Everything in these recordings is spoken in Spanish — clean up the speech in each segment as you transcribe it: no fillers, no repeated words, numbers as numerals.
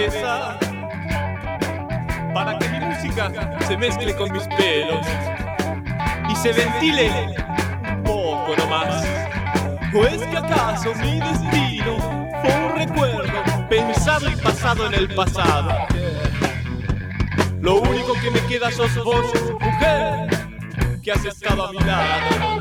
cabeza para que mi música se mezcle con mis pelos y se ventile un poco nomás. ¿O es que acaso mi destino fue un recuerdo pensado y pasado en el pasado? Lo único que me queda sos vos, mujer, que has estado a mi lado.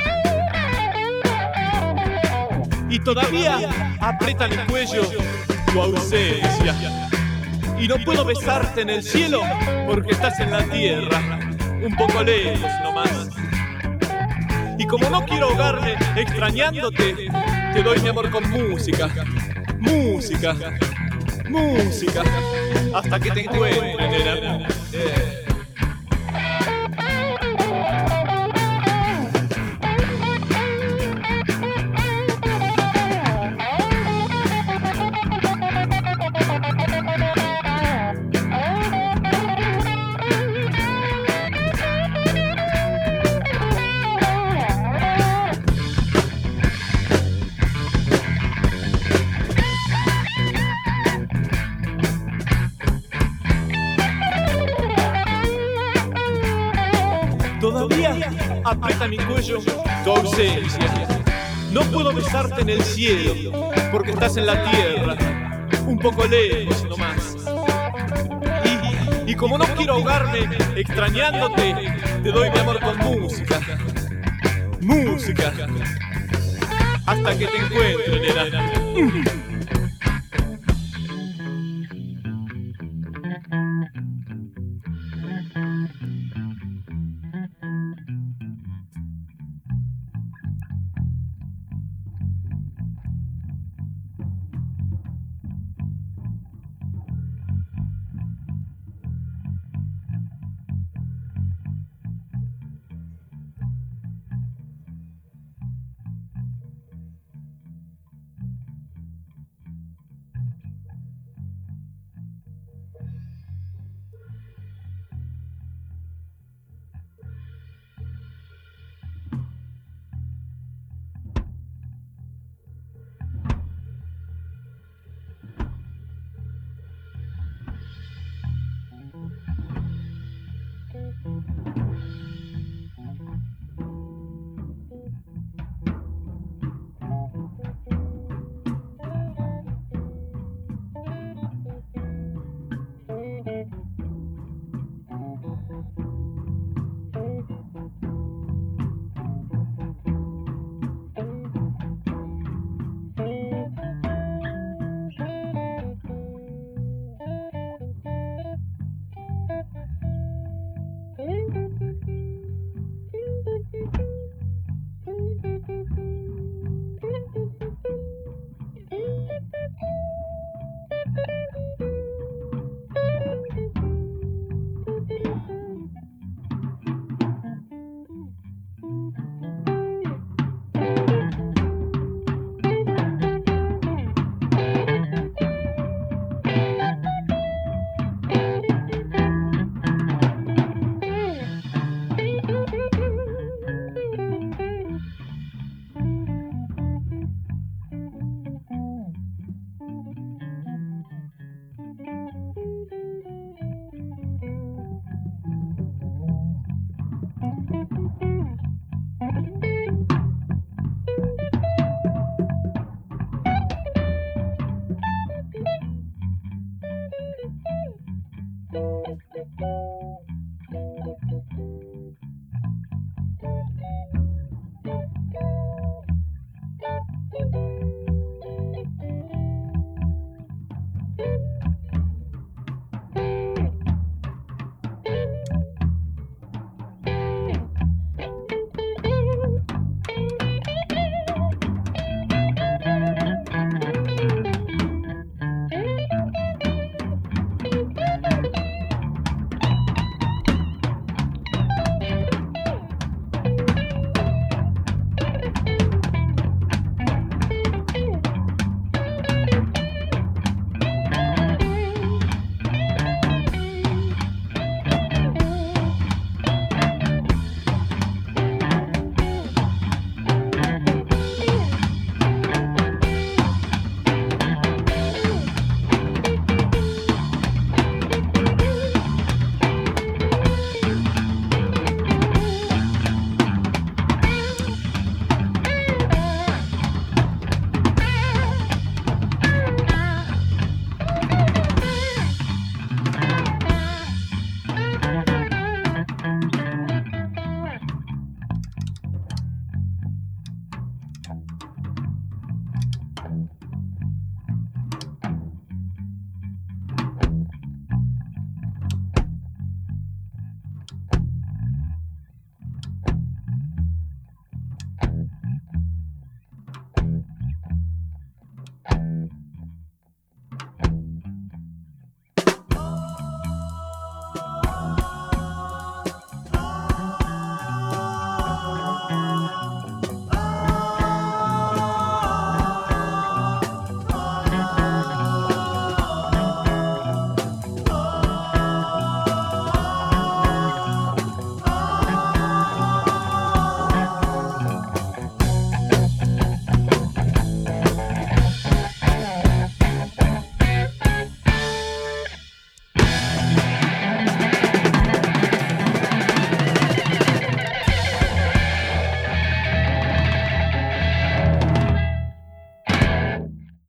Y todavía aprieta mi cuello tu ausencia. Y no puedo besarte en el cielo porque estás en la tierra, un poco lejos nomás. Y como no quiero ahogarme extrañándote, te doy mi amor con música, música, música, hasta que te encuentre, nena. Todavía aprieta mi cuello tu ausencia. No puedo besarte en el cielo porque estás en la tierra, un poco lejos nomás. Y como no quiero ahogarme extrañándote, te doy mi amor con música, música, hasta que te encuentre, nena.